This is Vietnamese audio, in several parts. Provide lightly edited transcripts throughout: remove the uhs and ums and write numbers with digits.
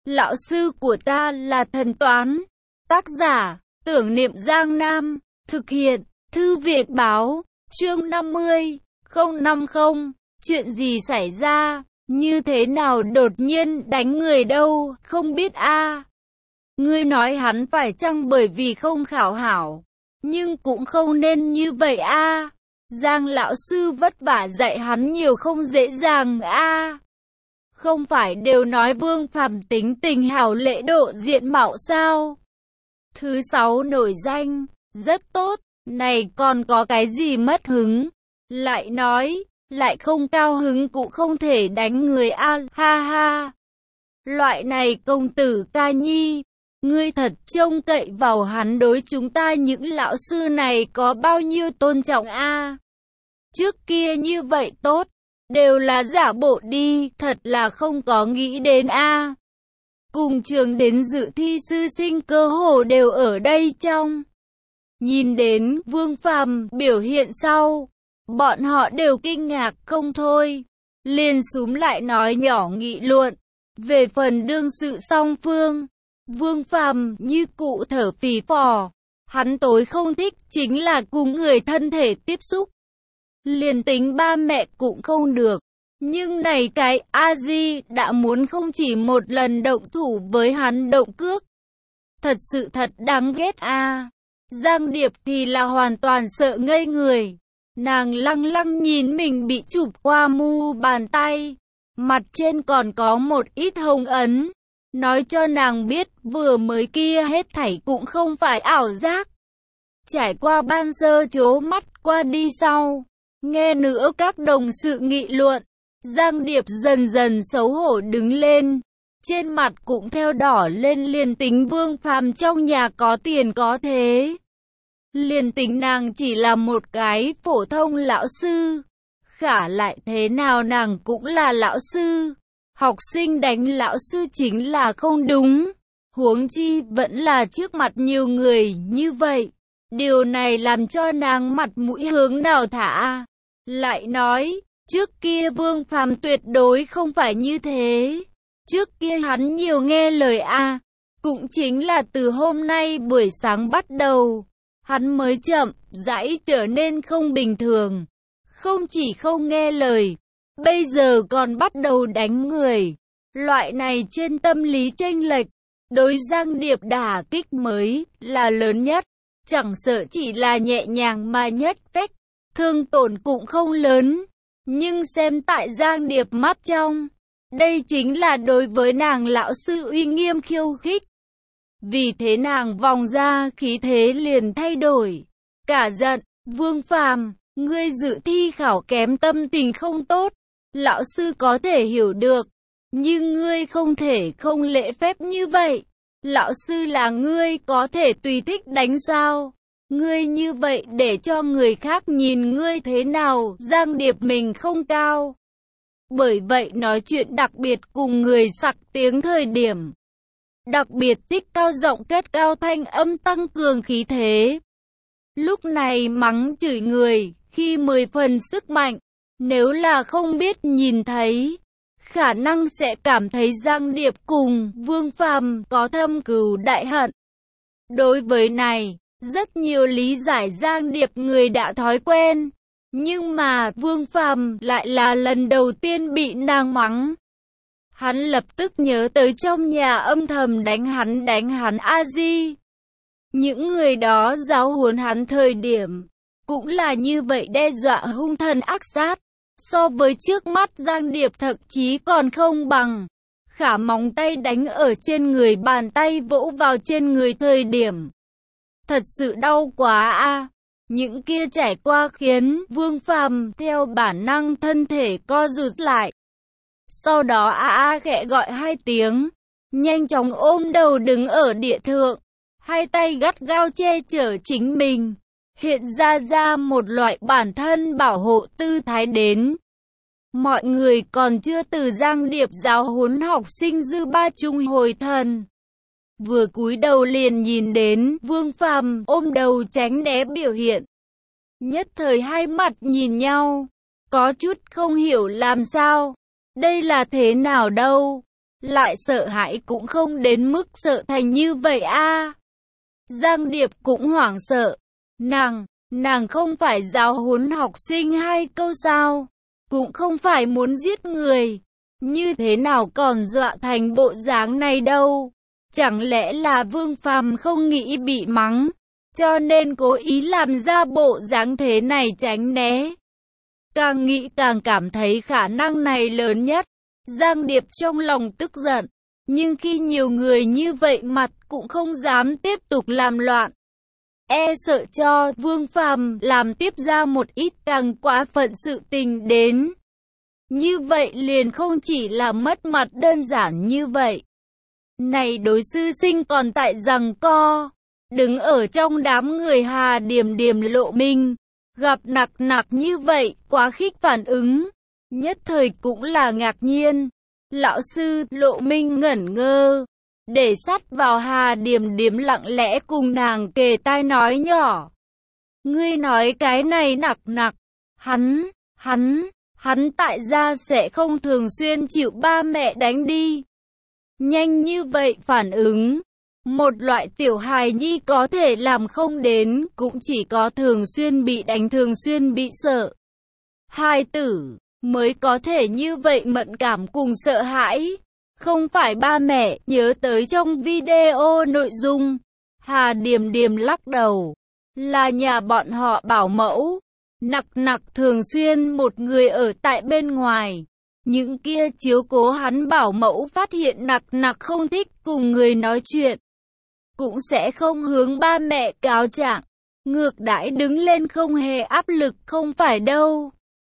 Lão sư của ta là thần toán. Tác giả, Tưởng Niệm Giang Nam. Thực hiện, Thư viện báo. Chương 50, 050. Chuyện gì xảy ra? Như thế nào đột nhiên đánh người đâu, không biết a. Ngươi nói hắn phải chăng bởi vì không khảo hảo, nhưng cũng không nên như vậy a. Giang lão sư vất vả dạy hắn nhiều không dễ dàng a. Không phải đều nói Vương Phàm tính tình hảo lễ độ diện mạo sao? Thứ 6 nổi danh, rất tốt, này còn có cái gì mất hứng? Lại nói, lại không cao hứng cũng không thể đánh người a, ha ha. Loại này công tử ca nhi, ngươi thật trông cậy vào hắn đối chúng ta những lão sư này có bao nhiêu tôn trọng a? Trước kia như vậy tốt, đều là giả bộ đi, thật là không có nghĩ đến a. Cùng trường đến dự thi sư sinh cơ hồ đều ở đây trong. Nhìn đến Vương Phàm biểu hiện sau, bọn họ đều kinh ngạc không thôi, liền xúm lại nói nhỏ nghị luận. Về phần đương sự song phương, Vương Phàm như cụ thở phì phò, hắn tối không thích chính là cùng người thân thể tiếp xúc. Liền tính ba mẹ cũng không được, nhưng này cái A-di đã muốn không chỉ một lần động thủ với hắn động cước. Thật sự thật đáng ghét a. Giang Điệp thì là hoàn toàn sợ ngây người. Nàng lăng lăng nhìn mình bị chụp qua mu bàn tay, mặt trên còn có một ít hồng ấn, nói cho nàng biết vừa mới kia hết thảy cũng không phải ảo giác. Trải qua ban sơ chố mắt qua đi sau, nghe nữa các đồng sự nghị luận, Giang Điệp dần dần xấu hổ đứng lên, trên mặt cũng theo đỏ lên. Liền tính Vương Phàm trong nhà có tiền có thế, liền tính nàng chỉ là một cái phổ thông lão sư, khả lại thế nào nàng cũng là lão sư. Học sinh đánh lão sư chính là không đúng, huống chi vẫn là trước mặt nhiều người như vậy. Điều này làm cho nàng mặt mũi hướng nào thả. Lại nói, trước kia Vương Phàm tuyệt đối không phải như thế. Trước kia hắn nhiều nghe lời a, cũng chính là từ hôm nay buổi sáng bắt đầu, hắn mới chậm rãi trở nên không bình thường. Không chỉ không nghe lời, bây giờ còn bắt đầu đánh người. Loại này trên tâm lý chênh lệch, đối Giang Điệp đả kích mới là lớn nhất. Chẳng sợ chỉ là nhẹ nhàng mà nhất vách, thương tổn cũng không lớn. Nhưng xem tại Giang Điệp mắt trong, đây chính là đối với nàng lão sư uy nghiêm khiêu khích. Vì thế nàng vòng ra khí thế liền thay đổi, cả giận. Vương Phàm, ngươi dự thi khảo kém tâm tình không tốt, lão sư có thể hiểu được, nhưng ngươi không thể không lễ phép như vậy. Lão sư là ngươi có thể tùy thích đánh sao? Ngươi như vậy để cho người khác nhìn ngươi thế nào? Giang Điệp mình không cao, bởi vậy nói chuyện đặc biệt cùng người sặc tiếng thời điểm, đặc biệt tích cao giọng cất cao thanh âm tăng cường khí thế. Lúc này mắng chửi người, khi 10 phần sức mạnh, nếu là không biết nhìn thấy, khả năng sẽ cảm thấy Giang Điệp cùng Vương Phàm có thâm cừu đại hận. Đối với này, rất nhiều lý giải Giang Điệp người đã thói quen, nhưng mà Vương Phàm lại là lần đầu tiên bị nàng mắng. Hắn lập tức nhớ tới trong nhà âm thầm đánh hắn a-di. Những người đó giáo huấn hắn thời điểm, cũng là như vậy đe dọa hung thần ác sát. So với trước mắt Giang Điệp thậm chí còn không bằng. Khả móng tay đánh ở trên người, bàn tay vỗ vào trên người thời điểm, thật sự đau quá a. Những kia trải qua khiến Vương Phàm theo bản năng thân thể co rụt lại. Sau đó khẽ gọi 2 tiếng, nhanh chóng ôm đầu đứng ở địa thượng, hai tay gắt gao che chở chính mình, hiện ra một loại bản thân bảo hộ tư thái đến. Mọi người còn chưa từ Giang Điệp giáo huấn học sinh dư ba chung hồi thần, vừa cúi đầu liền nhìn đến Vương Phàm ôm đầu tránh né biểu hiện. Nhất thời hai mặt nhìn nhau, có chút không hiểu làm sao, đây là thế nào đâu. lại sợ hãi cũng không đến mức sợ thành như vậy a. Giang Điệp cũng hoảng sợ. Nàng không phải giáo huấn học sinh 2 câu sao? Cũng không phải muốn giết người. Như thế nào còn dọa thành bộ dáng này đâu? Chẳng lẽ là Vương Phàm không nghĩ bị mắng, cho nên cố ý làm ra bộ dáng thế này tránh né? Càng nghĩ càng cảm thấy khả năng này lớn nhất. Giang Điệp trong lòng tức giận, nhưng khi nhiều người như vậy mặt cũng không dám tiếp tục làm loạn. Sợ cho Vương Phàm làm tiếp ra một ít càng quá phận sự tình đến. Như vậy liền không chỉ là mất mặt đơn giản như vậy. Này đối sư sinh còn tại giằng co, đứng ở trong đám người Hà Điềm Điềm Lộ Minh, gặp nặc như vậy, quá khích phản ứng, nhất thời cũng là ngạc nhiên. Lão sư Lộ Minh ngẩn ngơ, để sát vào Hà Điềm Điềm lặng lẽ cùng nàng kề tai nói nhỏ. Ngươi nói cái này nặc, hắn tại gia sẽ không thường xuyên chịu ba mẹ đánh đi. Nhanh như vậy phản ứng, một loại tiểu hài nhi có thể làm không đến, cũng chỉ có thường xuyên bị đánh, thường xuyên bị sợ. Hài tử mới có thể như vậy mẫn cảm cùng sợ hãi. Không phải ba mẹ, nhớ tới trong video nội dung, Hà Điềm Điềm lắc đầu, là nhà bọn họ bảo mẫu. Nặc thường xuyên một người ở tại bên ngoài. Những kia chiếu cố hắn bảo mẫu phát hiện nặc không thích cùng người nói chuyện, cũng sẽ không hướng ba mẹ cáo trạng, ngược đãi đứng lên không hề áp lực, không phải đâu.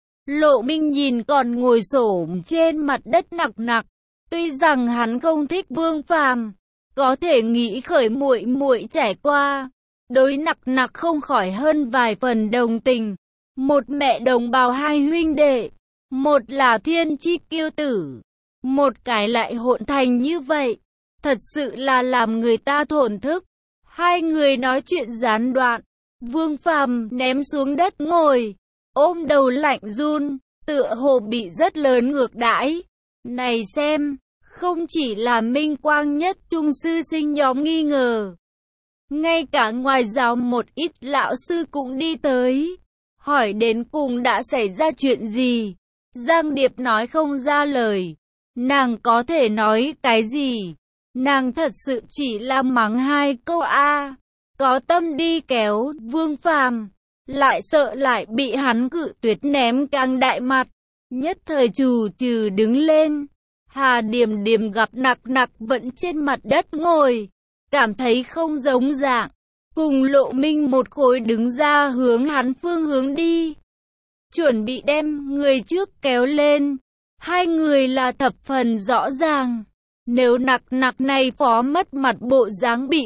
Lộ Minh nhìn còn ngồi xổm trên mặt đất nặc, tuy rằng hắn không thích Vương Phàm, có thể nghĩ khởi muội trải qua, đối nặc không khỏi hơn vài phần đồng tình. Một mẹ đồng bào 2 huynh đệ, một là thiên chi kiêu tử, một cái lại hỗn thành như vậy, thật sự là làm người ta thổn thức. 2 người nói chuyện gián đoạn, Vương Phàm ném xuống đất ngồi, ôm đầu lạnh run, tựa hồ bị rất lớn ngược đãi. Này xem, không chỉ là Minh Quang Nhất Trung sư sinh nhóm nghi ngờ, ngay cả ngoài giáo một ít lão sư cũng đi tới, hỏi đến cùng đã xảy ra chuyện gì. Giang Điệp nói không ra lời, nàng có thể nói cái gì? Nàng thật sự chỉ là mắng 2 câu a, có tâm đi kéo Vương Phàm, lại sợ lại bị hắn cự tuyệt ném càng đại mặt, nhất thời trừ đứng lên. Hà Điềm Điềm gặp nặc vẫn trên mặt đất ngồi, cảm thấy không giống dạng, cùng Lộ Minh một khối đứng ra hướng hắn phương hướng đi, chuẩn bị đem người trước kéo lên. 2 người là thập phần rõ ràng, nếu nặc này phó mất mặt bộ dáng bị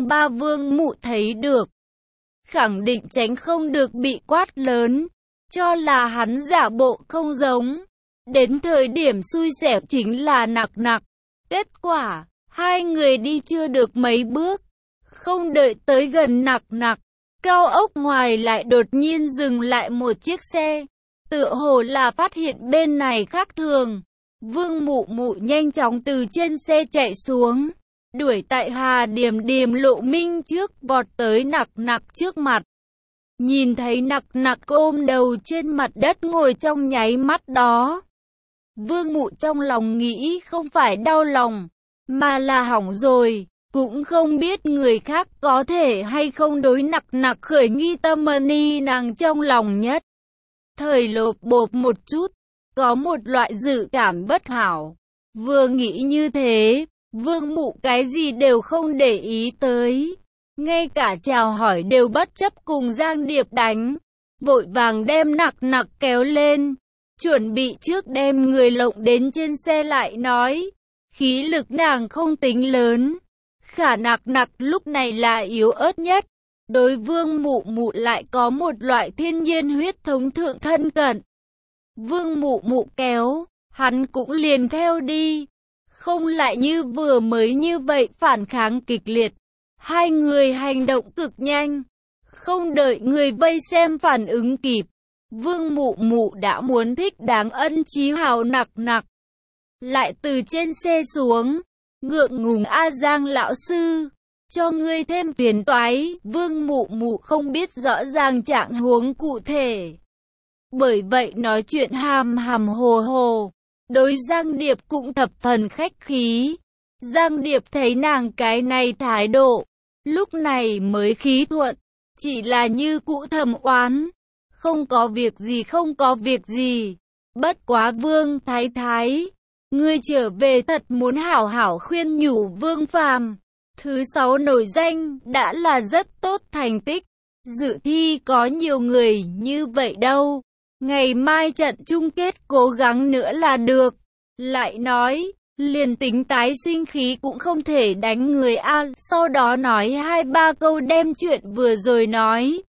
Vương Mụ thấy được, khẳng định tránh không được bị quát lớn, cho là hắn giả bộ không giống. Đến thời điểm xui xẻo chính là nặc. Kết quả, 2 người đi chưa được mấy bước, không đợi tới gần nặc, cao ốc ngoài lại đột nhiên dừng lại một chiếc xe, tựa hồ là phát hiện bên này khác thường. Vương Mụ nhanh chóng từ trên xe chạy xuống, đuổi tại Hà Điềm Điềm Lộ Minh trước, vọt tới nặc trước mặt. Nhìn thấy nặc ôm đầu trên mặt đất ngồi trong nháy mắt đó, Vương Mụ trong lòng nghĩ không phải đau lòng, mà là hỏng rồi, cũng không biết người khác có thể hay không đối nặc khởi nghi tâm ni nàng trong lòng nhất. Thời lột bột một chút, có một loại dự cảm bất hảo. Vừa nghĩ như thế, Vương Mụ cái gì đều không để ý tới, ngay cả chào hỏi đều bất chấp cùng Giang Điệp đánh, vội vàng đem nặc kéo lên, chuẩn bị trước đem người lộng đến trên xe lại nói. Khí lực nàng không tính lớn, khả nặc lúc này là yếu ớt nhất, đối Vương Mụ lại có một loại thiên nhiên huyết thống thượng thân cận. Vương Mụ kéo, hắn cũng liền theo đi, không lại như vừa mới như vậy phản kháng kịch liệt. 2 người hành động cực nhanh, không đợi người vây xem phản ứng kịp, Vương Mụ đã muốn thích đáng ân chí hào nặc. lại từ trên xe xuống. Ngượng ngùng a Giang lão sư, cho ngươi thêm phiền toái. Vương Mụ Mụ không biết rõ ràng trạng huống cụ thể, bởi vậy nói chuyện hàm hàm hồ hồ. Đối Giang Điệp cũng thập phần khách khí. Giang Điệp thấy nàng cái này thái độ, lúc này mới khí thuận, chỉ là như cũ thầm oán. Không có việc gì, không có việc gì. Bất quá Vương Thái Thái, ngươi trở về thật muốn hảo hảo khuyên nhủ Vương Phàm. Thứ 6 nổi danh đã là rất tốt thành tích. Dự thi có nhiều người như vậy đâu. Ngày mai trận chung kết cố gắng nữa là được. Lại nói, liền tính tái sinh khí cũng không thể đánh người a. Sau đó nói 2-3 câu đem chuyện vừa rồi nói.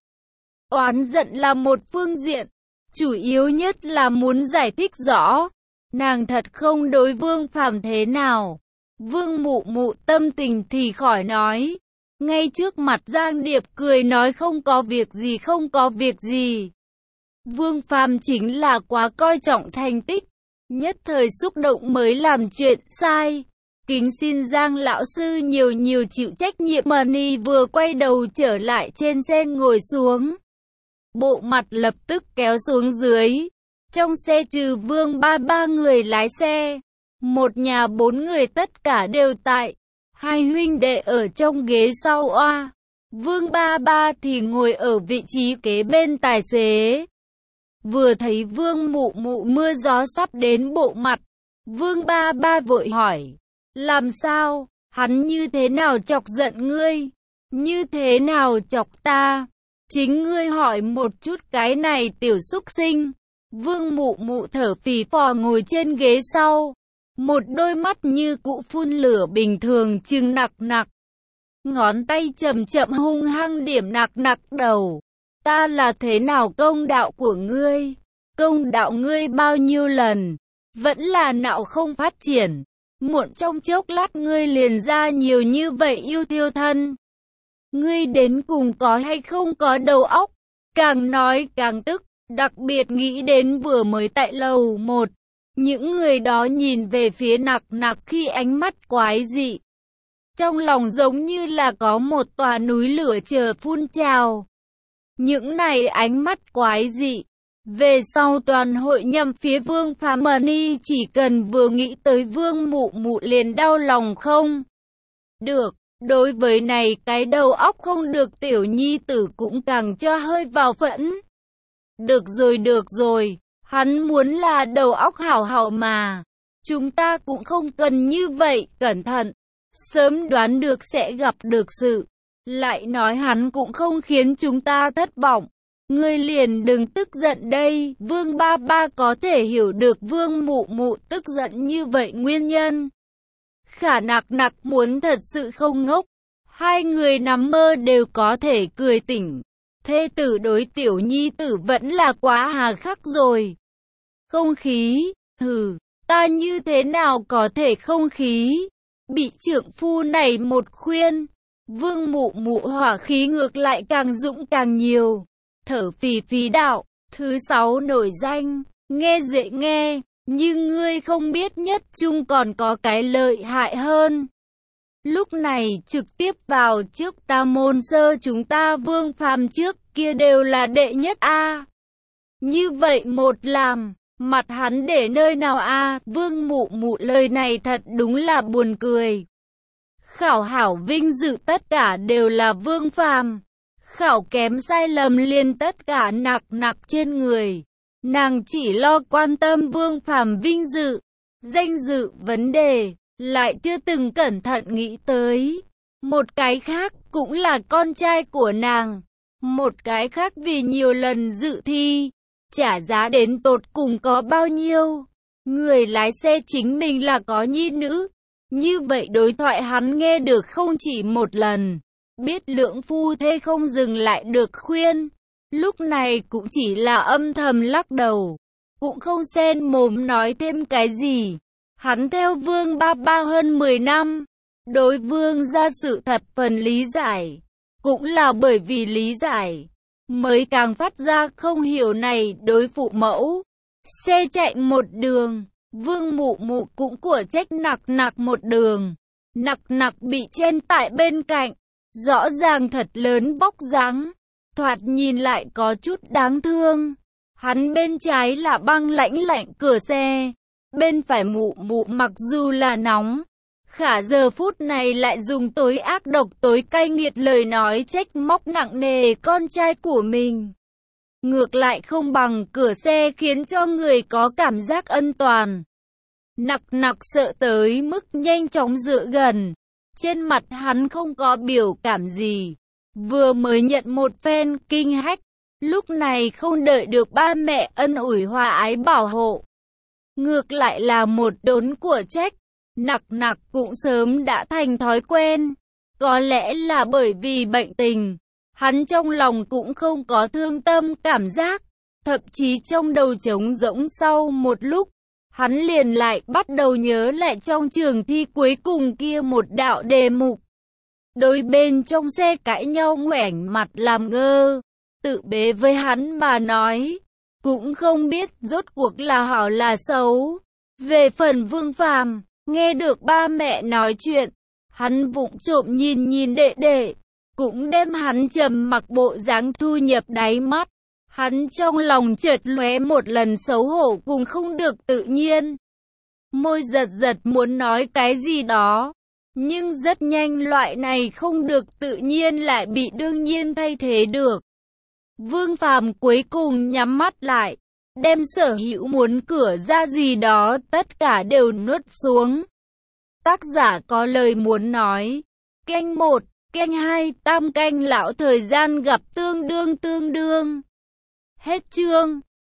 Oán giận là một phương diện, chủ yếu nhất là muốn giải thích rõ. Nàng thật không đối Vương Phàm thế nào. Vương Mụ Mụ tâm tình thì khỏi nói. Ngay trước mặt Giang Điệp cười nói không có việc gì, không có việc gì. Vương Phàm chính là quá coi trọng thành tích, nhất thời xúc động mới làm chuyện sai. Kính xin Giang lão sư nhiều chịu trách nhiệm. Mani vừa quay đầu trở lại trên xe ngồi xuống, bộ mặt lập tức kéo xuống dưới. Trong xe trừ Vương ba người lái xe, một nhà 4 người tất cả đều tại. Hai huynh đệ ở trong ghế sau oa. Vương ba thì ngồi ở vị trí kế bên tài xế. Vừa thấy Vương Mụ Mụ mưa gió sắp đến bộ mặt, Vương ba vội hỏi, làm sao, hắn như thế nào chọc giận ngươi, như thế nào chọc ta, chính ngươi hỏi một chút cái này tiểu súc sinh. Vương Mụ Mụ thở phì phò ngồi trên ghế sau, một đôi mắt như cụ phun lửa bình thường trừng nặc nặc, ngón tay chậm chậm hung hăng điểm nặc nặc đầu. Ta là thế nào công đạo của ngươi? Công đạo ngươi bao nhiêu lần? Vẫn là nạo không phát triển. Muộn trong chốc lát ngươi liền ra nhiều như vậy yêu thiêu thân. Ngươi đến cùng có hay không có đầu óc? Càng nói càng tức, đặc biệt nghĩ đến vừa mới tại lầu 1. Những người đó nhìn về phía nặc nặc khi ánh mắt quái dị. Trong lòng giống như là có một tòa núi lửa chờ phun trào. Những này ánh mắt quái dị, về sau toàn hội nhằm phía Vương Phàm. Mani chỉ cần vừa nghĩ tới Vương Mụ Mụ liền đau lòng không được. Đối với này cái đầu óc không được tiểu nhi tử cũng càng cho hơi vào phẫn. Được rồi, hắn muốn là đầu óc hảo hảo mà. Chúng ta cũng không cần như vậy, cẩn thận. Sớm đoán được sẽ gặp được sự. Lại nói hắn cũng không khiến chúng ta thất vọng. Ngươi liền đừng tức giận đây. Vương ba có thể hiểu được Vương Mụ Mụ tức giận như vậy nguyên nhân. Khả nặc nặc muốn thật sự không ngốc. Hai người nằm mơ đều có thể cười tỉnh. Thê tử đối tiểu nhi tử vẫn là quá hà khắc rồi. Không khí, ta như thế nào có thể không khí. Bị trượng phu này một khuyên, Vương Mụ Mụ hỏa khí ngược lại càng dũng càng nhiều. Thở phì phì đạo, thứ 6 nổi danh, nghe dễ nghe, nhưng ngươi không biết nhất chung còn có cái lợi hại hơn. Lúc này trực tiếp vào trước ta môn sơ chúng ta Vương Phàm trước kia đều là đệ nhất a. Như vậy một làm, mặt hắn để nơi nào a? Vương Mụ Mụ lời này thật đúng là buồn cười. Khảo hảo vinh dự tất cả đều là Vương Phàm. Khảo kém sai lầm liền tất cả nặc nặc trên người. Nàng chỉ lo quan tâm Vương Phàm vinh dự, danh dự vấn đề, lại chưa từng cẩn thận nghĩ tới. Một cái khác cũng là con trai của nàng. Một cái khác vì nhiều lần dự thi, trả giá đến tột cùng có bao nhiêu. Người lái xe chính mình là có nhi nữ. Như vậy đối thoại hắn nghe được không chỉ một lần. Biết lưỡng phu thê không dừng lại được khuyên. Lúc này cũng chỉ là âm thầm lắc đầu. Cũng không xen mồm nói thêm cái gì. Hắn theo Vương ba hơn 10 năm. Đối Vương gia sự thật phần lý giải. Cũng là bởi vì lý giải, mới càng phát ra không hiểu này đối phụ mẫu. Xe chạy một đường, Vương Mụ Mụ cũng của trách Nặc Nặc một đường. Nặc Nặc bị chen tại bên cạnh, rõ ràng thật lớn vóc dáng, thoạt nhìn lại có chút đáng thương. Hắn bên trái là băng lãnh lạnh cửa xe, bên phải Mụ Mụ mặc dù là nóng, khả giờ phút này lại dùng tối ác độc tối cay nghiệt lời nói trách móc nặng nề con trai của mình. Ngược lại không bằng cửa xe khiến cho người có cảm giác an toàn. Nặc Nặc sợ tới mức nhanh chóng dựa gần. Trên mặt hắn không có biểu cảm gì. Vừa mới nhận một phen kinh hách, lúc này không đợi được ba mẹ ân ủi hòa ái bảo hộ. Ngược lại là một đốn của trách. Nặc Nặc cũng sớm đã thành thói quen. Có lẽ là bởi vì bệnh tình, hắn trong lòng cũng không có thương tâm cảm giác. Thậm chí trong đầu trống rỗng sau một lúc, hắn liền lại bắt đầu nhớ lại trong trường thi cuối cùng kia một đạo đề mục. Đôi bên trong xe cãi nhau ngoảnh mặt làm ngơ, tự bế với hắn mà nói, cũng không biết rốt cuộc là hảo là xấu. Về phần Vương Phàm, nghe được ba mẹ nói chuyện, hắn vụng trộm nhìn nhìn đệ đệ, cũng đem hắn trầm mặc bộ dáng thu nhập đáy mắt. Hắn trong lòng chợt lóe một lần xấu hổ cùng không được tự nhiên. Môi giật giật muốn nói cái gì đó, nhưng rất nhanh loại này không được tự nhiên lại bị đương nhiên thay thế được. Vương Phàm cuối cùng nhắm mắt lại, đem sở hữu muốn cửa ra gì đó tất cả đều nuốt xuống. Tác giả có lời muốn nói. Canh 1, canh 2, tam canh lão thời gian gặp tương đương. Hết chương.